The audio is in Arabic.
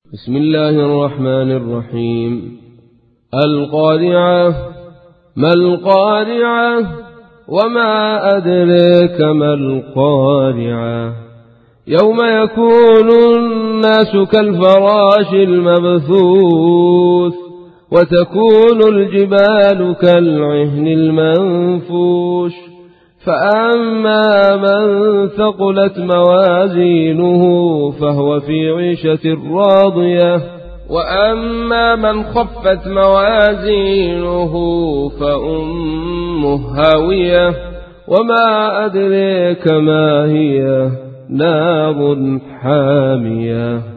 بسم الله الرحمن الرحيم. القارعة. ما القارعة؟ وما أدريك ما القارعة؟ يوم يكون الناس كالفراش المبثوث وتكون الجبال كالعهن المنفوش فأما من ثقلت موازينه فهو في عيشة راضية وأما من خفت موازينه فأمه هاوية وما أدريك ما هي نار حامية.